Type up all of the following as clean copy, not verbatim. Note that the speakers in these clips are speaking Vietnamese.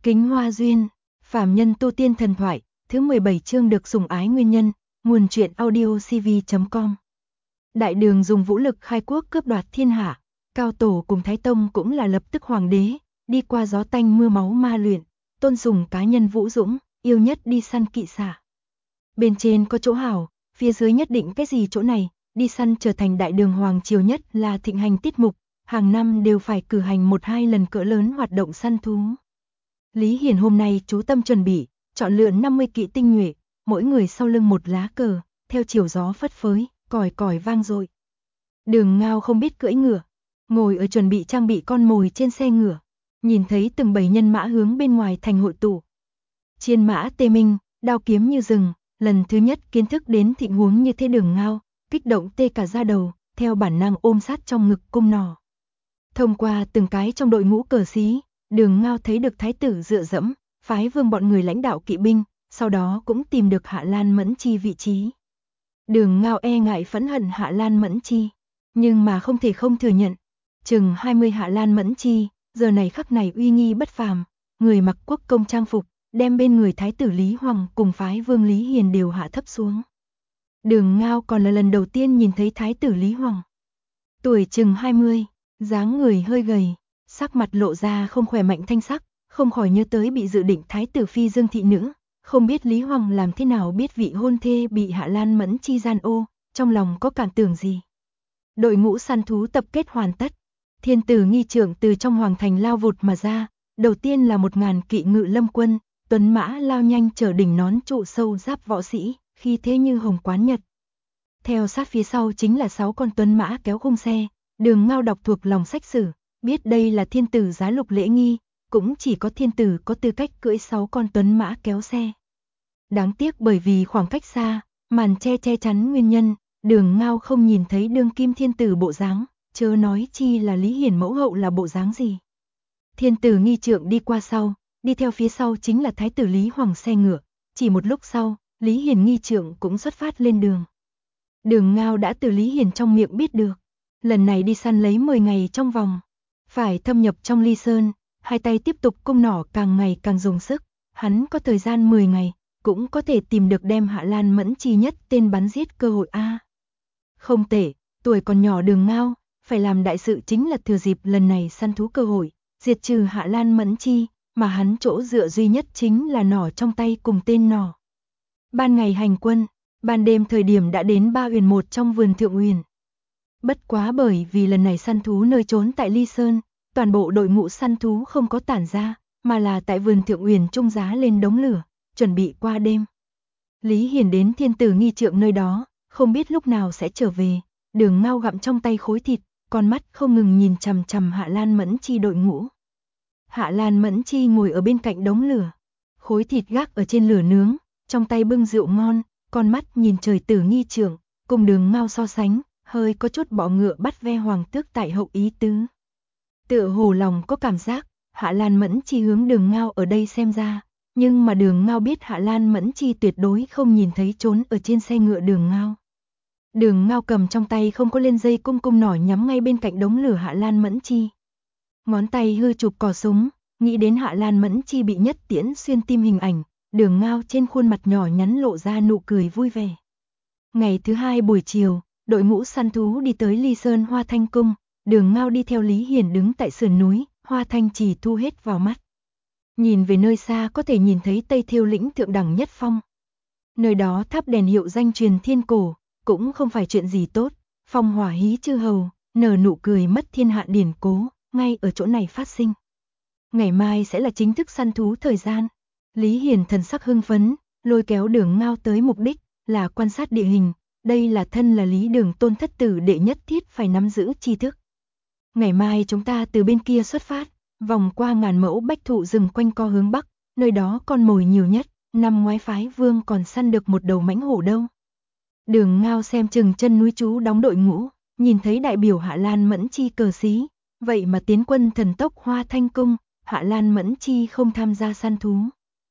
Kính Hoa Duyên, phàm nhân tu tiên thần thoại, thứ 17 chương được sủng ái nguyên nhân, nguồn truyện audio cv.com. Đại Đường dùng vũ lực khai quốc cướp đoạt thiên hạ, Cao Tổ cùng Thái Tông cũng là lập tức hoàng đế, đi qua gió tanh mưa máu ma luyện, tôn sùng cá nhân vũ dũng, yêu nhất đi săn kỵ xạ. Bên trên có chỗ hảo, phía dưới nhất định cái gì chỗ này, đi săn trở thành Đại Đường hoàng triều nhất là thịnh hành tiết mục, hàng năm đều phải cử hành 1-2 lần cỡ lớn hoạt động săn thú. Lý Hiền hôm nay chú tâm chuẩn bị, chọn lựa 50 kỵ tinh nhuệ, mỗi người sau lưng một lá cờ, theo chiều gió phất phới, còi còi vang dội. Đường Ngao không biết cưỡi ngựa, ngồi ở chuẩn bị trang bị con mồi trên xe ngựa, nhìn thấy từng bầy nhân mã hướng bên ngoài thành hội tụ. Chiên mã tê minh, đao kiếm như rừng, lần thứ nhất kiến thức đến tình huống như thế. Đường Ngao kích động tê cả da đầu, theo bản năng ôm sát trong ngực cung nỏ. Thông qua từng cái trong đội ngũ cờ sĩ, Đường Ngao thấy được thái tử dựa dẫm, phái vương bọn người lãnh đạo kỵ binh, sau đó cũng tìm được Hạ Lan Mẫn Chi vị trí. Đường Ngao e ngại phẫn hận Hạ Lan Mẫn Chi, nhưng mà không thể không thừa nhận, chừng 20 Hạ Lan Mẫn Chi, giờ này khắc này uy nghi bất phàm, người mặc quốc công trang phục, đem bên người thái tử Lý Hoàng cùng phái vương Lý Hiền đều hạ thấp xuống. Đường Ngao còn là lần đầu tiên nhìn thấy thái tử Lý Hoàng. Tuổi chừng 20, dáng người hơi gầy, sắc mặt lộ ra không khỏe mạnh thanh sắc, không khỏi nhớ tới bị dự định thái tử phi Dương thị nữ, không biết Lý Hoàng làm thế nào biết vị hôn thê bị Hạ Lan Mẫn Chi gian ô, trong lòng có cảm tưởng gì. Đội ngũ săn thú tập kết hoàn tất, thiên tử nghi trượng từ trong hoàng thành lao vụt mà ra, đầu tiên là 1000 kỵ ngự lâm quân, tuấn mã lao nhanh chở đỉnh nón trụ sâu giáp võ sĩ, khi thế như hồng quán nhật. Theo sát phía sau chính là 6 con tuấn mã kéo khung xe. Đường Ngao đọc thuộc lòng sách sử, biết đây là thiên tử giá lục lễ nghi, cũng chỉ có thiên tử có tư cách cưỡi 6 con tuấn mã kéo xe. Đáng tiếc bởi vì khoảng cách xa, màn che chắn nguyên nhân, Đường Ngao không nhìn thấy đương kim thiên tử bộ dáng, chớ nói chi là Lý Hiền mẫu hậu là bộ dáng gì. Thiên tử nghi trượng đi qua sau, đi theo phía sau chính là thái tử Lý Hoàng xe ngựa, chỉ một lúc sau, Lý Hiền nghi trượng cũng xuất phát lên đường. Đường Ngao đã từ Lý Hiền trong miệng biết được. Lần này đi săn lấy 10 ngày trong vòng, phải thâm nhập trong Ly Sơn, hai tay tiếp tục cung nỏ càng ngày càng dùng sức, hắn có thời gian 10 ngày, cũng có thể tìm được đem Hạ Lan Mẫn Chi nhất tên bắn giết cơ hội a. Không tệ, tuổi còn nhỏ Đường Ngao, phải làm đại sự chính là thừa dịp lần này săn thú cơ hội, diệt trừ Hạ Lan Mẫn Chi, mà hắn chỗ dựa duy nhất chính là nỏ trong tay cùng tên nỏ. Ban ngày hành quân, ban đêm thời điểm đã đến Ba Uyển một trong vườn Thượng Uyển. Bất quá bởi vì lần này săn thú nơi trốn tại Ly Sơn, toàn bộ đội ngũ săn thú không có tản ra, mà là tại vườn Thượng Uyển trung giá lên đống lửa, chuẩn bị qua đêm. Lý Hiền đến thiên tử nghi trượng nơi đó, không biết lúc nào sẽ trở về. Đường Ngao gặm trong tay khối thịt, con mắt không ngừng nhìn chằm chằm Hạ Lan Mẫn Chi đội ngũ. Hạ Lan Mẫn Chi ngồi ở bên cạnh đống lửa, khối thịt gác ở trên lửa nướng, trong tay bưng rượu ngon, con mắt nhìn trời tử nghi trượng, cùng Đường Ngao so sánh, hơi có chút bọ ngựa bắt ve hoàng tước tại hậu ý tứ. Tựa hồ lòng có cảm giác, Hạ Lan Mẫn Chi hướng Đường Ngao ở đây xem ra, nhưng mà Đường Ngao biết Hạ Lan Mẫn Chi tuyệt đối không nhìn thấy trốn ở trên xe ngựa Đường Ngao. Đường Ngao cầm trong tay không có lên dây cung nỏ nhắm ngay bên cạnh đống lửa Hạ Lan Mẫn Chi. Ngón tay hư chụp cò súng, nghĩ đến Hạ Lan Mẫn Chi bị nhất tiễn xuyên tim hình ảnh, Đường Ngao trên khuôn mặt nhỏ nhắn lộ ra nụ cười vui vẻ. Ngày thứ 2 buổi chiều, đội ngũ săn thú đi tới Ly Sơn Hoa Thanh Cung, Đường Ngao đi theo Lý Hiền đứng tại sườn núi, Hoa Thanh chỉ thu hết vào mắt. Nhìn về nơi xa có thể nhìn thấy Tây Thiêu lĩnh thượng đẳng nhất phong. Nơi đó tháp đèn hiệu danh truyền thiên cổ, cũng không phải chuyện gì tốt, phong hỏa hí chư hầu, nở nụ cười mất thiên hạ điển cố, ngay ở chỗ này phát sinh. Ngày mai sẽ là chính thức săn thú thời gian. Lý Hiền thần sắc hưng phấn, lôi kéo Đường Ngao tới mục đích là quan sát địa hình. Đây là thân là Lý Đường tôn thất tử đệ nhất thiết phải nắm giữ tri thức. Ngày mai chúng ta từ bên kia xuất phát, vòng qua ngàn mẫu bách thụ rừng quanh co hướng bắc, nơi đó con mồi nhiều nhất, năm ngoái phái vương còn săn được một đầu mãnh hổ đâu. Đường Ngao xem chừng chân núi chú đóng đội ngũ, nhìn thấy đại biểu Hạ Lan Mẫn Chi cờ xí, vậy mà tiến quân thần tốc Hoa Thanh Cung, Hạ Lan Mẫn Chi không tham gia săn thú.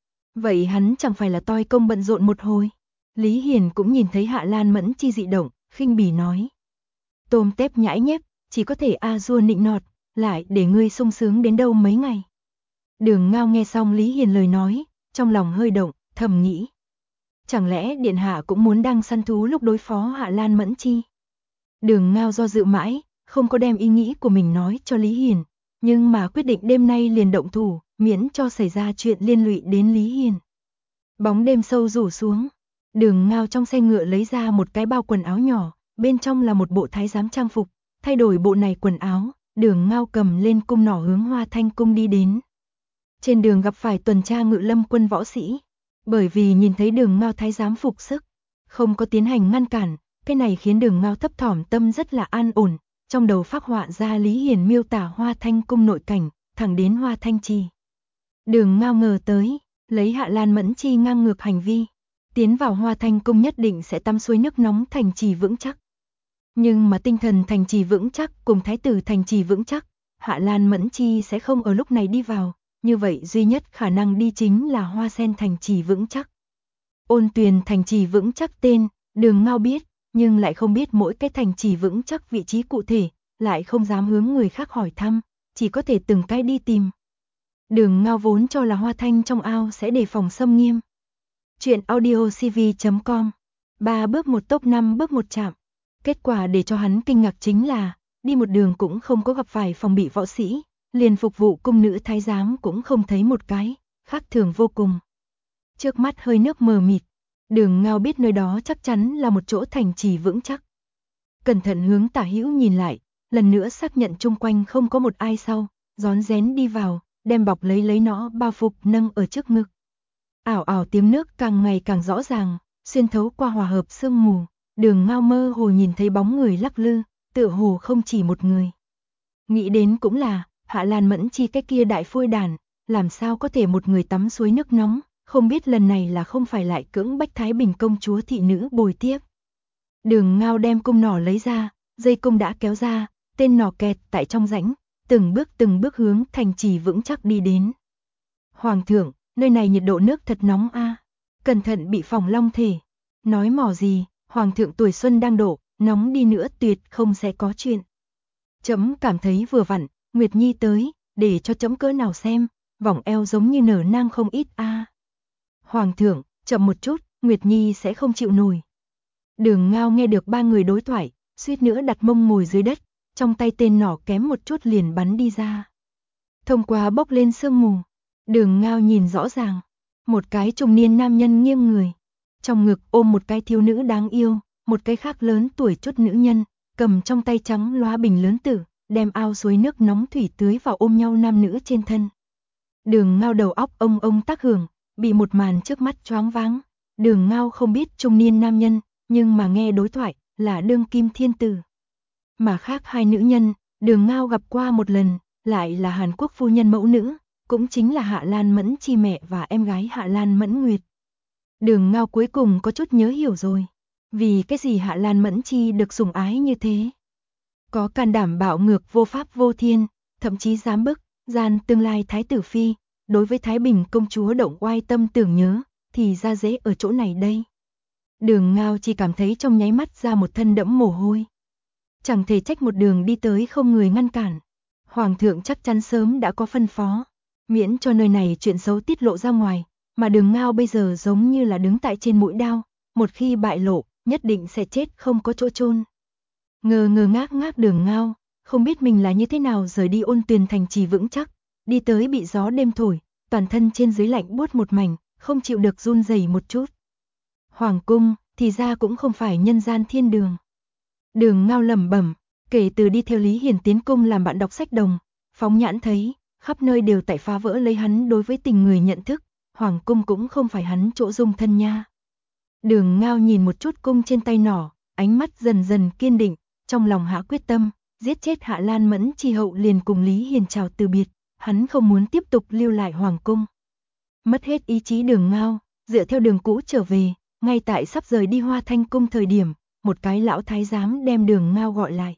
Vậy hắn chẳng phải là toi công bận rộn một hồi. Lý Hiền cũng nhìn thấy Hạ Lan Mẫn Chi dị động, khinh bỉ nói. Tôm tép nhãi nhép, chỉ có thể a dua nịnh nọt, lại để ngươi sung sướng đến đâu mấy ngày. Đường Ngao nghe xong Lý Hiền lời nói, trong lòng hơi động, thầm nghĩ. Chẳng lẽ điện hạ cũng muốn đăng săn thú lúc đối phó Hạ Lan Mẫn Chi? Đường Ngao do dự mãi, không có đem ý nghĩ của mình nói cho Lý Hiền, nhưng mà quyết định đêm nay liền động thủ, miễn cho xảy ra chuyện liên lụy đến Lý Hiền. Bóng đêm sâu rủ xuống, Đường Ngao trong xe ngựa lấy ra một cái bao quần áo nhỏ, bên trong là một bộ thái giám trang phục, thay đổi bộ này quần áo, Đường Ngao cầm lên cung nỏ hướng Hoa Thanh cung đi đến. Trên đường gặp phải tuần tra Ngự Lâm quân võ sĩ, bởi vì nhìn thấy Đường Ngao thái giám phục sức, không có tiến hành ngăn cản, cái này khiến Đường Ngao thấp thỏm tâm rất là an ổn, trong đầu phác họa ra Lý Hiền miêu tả Hoa Thanh cung nội cảnh, thẳng đến Hoa Thanh trì. Đường Ngao ngờ tới, lấy Hạ Lan Mẫn Chi ngang ngược hành vi, tiến vào Hoa Thanh cung nhất định sẽ tắm suối nước nóng thành trì vững chắc. Nhưng mà tinh thần thành trì vững chắc cùng thái tử thành trì vững chắc, Hạ Lan Mẫn Chi sẽ không ở lúc này đi vào, như vậy duy nhất khả năng đi chính là Hoa Sen thành trì vững chắc. Ôn Tuyền thành trì vững chắc tên, Đường Ngao biết, nhưng lại không biết mỗi cái thành trì vững chắc vị trí cụ thể, lại không dám hướng người khác hỏi thăm, chỉ có thể từng cái đi tìm. Đường Ngao vốn cho là Hoa Thanh trong ao sẽ đề phòng xâm nghiêm. Chuyện audiocv.com 3 bước một tốc 5 bước một chạm. Kết quả để cho hắn kinh ngạc chính là, đi một đường cũng không có gặp phải phòng bị võ sĩ, liền phục vụ cung nữ thái giám cũng không thấy một cái, khác thường vô cùng. Trước mắt hơi nước mờ mịt, Đường Ngao biết nơi đó chắc chắn là một chỗ thành trì vững chắc. Cẩn thận hướng tả hữu nhìn lại, lần nữa xác nhận chung quanh không có một ai sau, rón rén đi vào, đem bọc lấy nó bao phục nâng ở trước ngực. Ảo ảo tiếng nước càng ngày càng rõ ràng, xuyên thấu qua hòa hợp sương mù, Đường Ngao mơ hồ nhìn thấy bóng người lắc lư, tựa hồ không chỉ một người. Nghĩ đến cũng là, Hạ Lan Mẫn Chi cái kia đại phôi đàn, làm sao có thể một người tắm suối nước nóng, không biết lần này là không phải lại cưỡng bách Thái Bình công chúa thị nữ bồi tiếp. Đường Ngao đem cung nỏ lấy ra, dây cung đã kéo ra, tên nỏ kẹt tại trong rãnh, từng bước hướng thành trì vững chắc đi đến. Hoàng thượng, nơi này nhiệt độ nước thật nóng a, cẩn thận bị phỏng long thể. Nói mỏ gì, Hoàng thượng tuổi xuân đang đổ, nóng đi nữa tuyệt không sẽ có chuyện. Chấm cảm thấy vừa vặn, Nguyệt Nhi tới, để cho chấm cỡ nào xem, vòng eo giống như nở nang không ít a. Hoàng thượng, chậm một chút, Nguyệt Nhi sẽ không chịu nổi. Đường Ngao nghe được ba người đối thoại, suýt nữa đặt mông ngồi dưới đất, trong tay tên nỏ kém một chút liền bắn đi ra. Thông qua bốc lên sương mù, Đường Ngao nhìn rõ ràng, một cái trung niên nam nhân nghiêng người, trong ngực ôm một cái thiếu nữ đáng yêu, một cái khác lớn tuổi chút nữ nhân, cầm trong tay trắng loá bình lớn tử, đem ao suối nước nóng thủy tưới vào ôm nhau nam nữ trên thân. Đường Ngao đầu óc ông tác hưởng, bị một màn trước mắt choáng váng. Đường Ngao không biết trung niên nam nhân, nhưng mà nghe đối thoại là đương kim thiên tử. Mà khác hai nữ nhân, Đường Ngao gặp qua một lần, lại là Hàn Quốc phu nhân mẫu nữ, cũng chính là Hạ Lan Mẫn Chi mẹ và em gái Hạ Lan Mẫn Nguyệt. Đường Ngao cuối cùng có chút nhớ hiểu rồi, vì cái gì Hạ Lan Mẫn Chi được sủng ái như thế. Có can đảm bạo ngược vô pháp vô thiên, thậm chí dám bức, gian tương lai thái tử phi, đối với Thái Bình công chúa động oai tâm tưởng nhớ, thì ra dễ ở chỗ này đây. Đường Ngao chỉ cảm thấy trong nháy mắt ra một thân đẫm mồ hôi. Chẳng thể trách một đường đi tới không người ngăn cản. Hoàng thượng chắc chắn sớm đã có phân phó, miễn cho nơi này chuyện xấu tiết lộ ra ngoài, mà Đường Ngao bây giờ giống như là đứng tại trên mũi đao, một khi bại lộ, nhất định sẽ chết không có chỗ chôn. Ngơ ngác Đường Ngao, không biết mình là như thế nào rời đi Ôn Tuyền thành trì vững chắc, đi tới bị gió đêm thổi, toàn thân trên dưới lạnh buốt một mảnh, không chịu được run rẩy một chút. Hoàng cung, thì ra cũng không phải nhân gian thiên đường. Đường Ngao lẩm bẩm, kể từ đi theo Lý Hiền tiến cung làm bạn đọc sách đồng, phóng nhãn thấy, khắp nơi đều tại phá vỡ lấy hắn đối với tình người nhận thức, Hoàng cung cũng không phải hắn chỗ dung thân nha. Đường Ngao nhìn một chút cung trên tay nỏ, ánh mắt dần dần kiên định, trong lòng hạ quyết tâm, giết chết Hạ Lan Mẫn Chi hậu liền cùng Lý Hiền chào từ biệt, hắn không muốn tiếp tục lưu lại Hoàng cung. Mất hết ý chí Đường Ngao, dựa theo đường cũ trở về, ngay tại sắp rời đi Hoa Thanh cung thời điểm, một cái lão thái giám đem Đường Ngao gọi lại.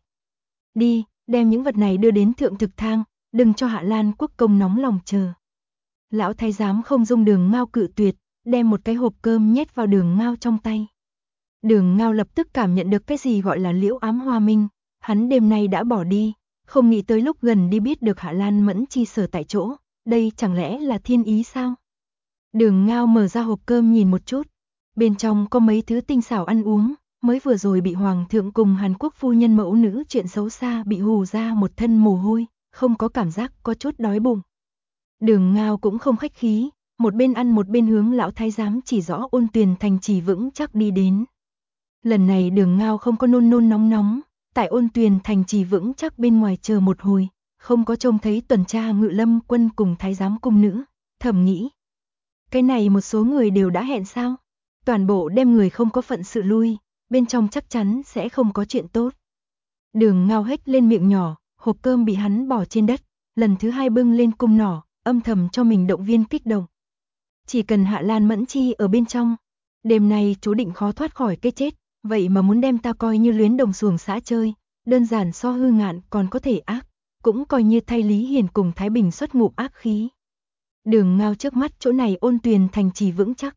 Đi, đem những vật này đưa đến thượng thực thang, đừng cho Hạ Lan quốc công nóng lòng chờ. Lão thái giám không dung Đường Ngao cự tuyệt, đem một cái hộp cơm nhét vào Đường Ngao trong tay. Đường Ngao lập tức cảm nhận được cái gì gọi là liễu ám hoa minh, hắn đêm nay đã bỏ đi, không nghĩ tới lúc gần đi biết được Hạ Lan Mẫn Chi sở tại chỗ, đây chẳng lẽ là thiên ý sao? Đường Ngao mở ra hộp cơm nhìn một chút, bên trong có mấy thứ tinh xảo ăn uống, mới vừa rồi bị Hoàng thượng cùng Hàn Quốc phu nhân mẫu nữ chuyện xấu xa bị hù ra một thân mồ hôi, không có cảm giác có chút đói bụng. Đường Ngao cũng không khách khí, một bên ăn một bên hướng lão thái giám chỉ rõ Ôn Tuyền thành trì vững chắc đi đến. Lần này Đường Ngao không có nôn nôn nóng nóng, tại Ôn Tuyền thành trì vững chắc bên ngoài chờ một hồi, không có trông thấy tuần tra Ngự Lâm quân cùng thái giám cung nữ, thầm nghĩ. Cái này một số người đều đã hẹn sao? Toàn bộ đem người không có phận sự lui, bên trong chắc chắn sẽ không có chuyện tốt. Đường Ngao hếch lên miệng nhỏ, hộp cơm bị hắn bỏ trên đất, lần thứ hai bưng lên cung nỏ, âm thầm cho mình động viên kích động. Chỉ cần Hạ Lan Mẫn Chi ở bên trong, đêm nay chú định khó thoát khỏi cái chết, vậy mà muốn đem ta coi như luyến đồng xuồng xã chơi, đơn giản so Hư Ngạn còn có thể ác, cũng coi như thay Lý Hiền cùng Thái Bình xuất ngụm ác khí. Đường Ngao trước mắt chỗ này Ôn Tuyền thành trì vững chắc.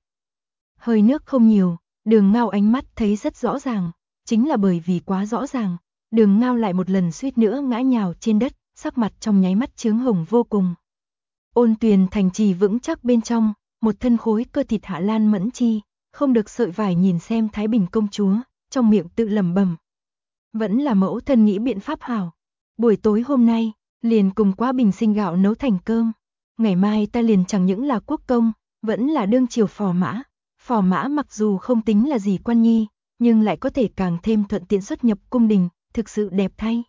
Hơi nước không nhiều, Đường Ngao ánh mắt thấy rất rõ ràng, chính là bởi vì quá rõ ràng, Đường Ngao lại một lần suýt nữa ngã nhào trên đất, sắc mặt trong nháy mắt chướng hồng vô cùng. Ôn Tuyền thành trì vững chắc bên trong, một thân khối cơ thịt Hạ Lan Mẫn Chi, không được sợi vải nhìn xem Thái Bình công chúa, trong miệng tự lẩm bẩm. Vẫn là mẫu thân nghĩ biện pháp hảo. Buổi tối hôm nay, liền cùng Quá Bình sinh gạo nấu thành cơm. Ngày mai ta liền chẳng những là quốc công, vẫn là đương triều phò mã. Phò mã mặc dù không tính là gì quan nhi, nhưng lại có thể càng thêm thuận tiện xuất nhập cung đình, thực sự đẹp thay.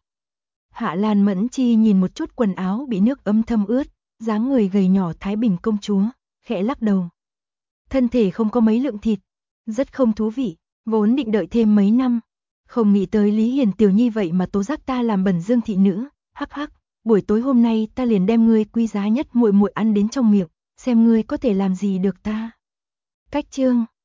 Hạ Lan Mẫn Chi nhìn một chút quần áo bị nước ấm thấm ướt, dáng người gầy nhỏ Thái Bình công chúa, khẽ lắc đầu. Thân thể không có mấy lượng thịt, rất không thú vị, vốn định đợi thêm mấy năm. Không nghĩ tới Lý Hiền tiểu nhi vậy mà tố giác ta làm bẩn dương thị nữ, hắc hắc, buổi tối hôm nay ta liền đem ngươi quý giá nhất muội muội ăn đến trong miệng, xem ngươi có thể làm gì được ta. Cách chương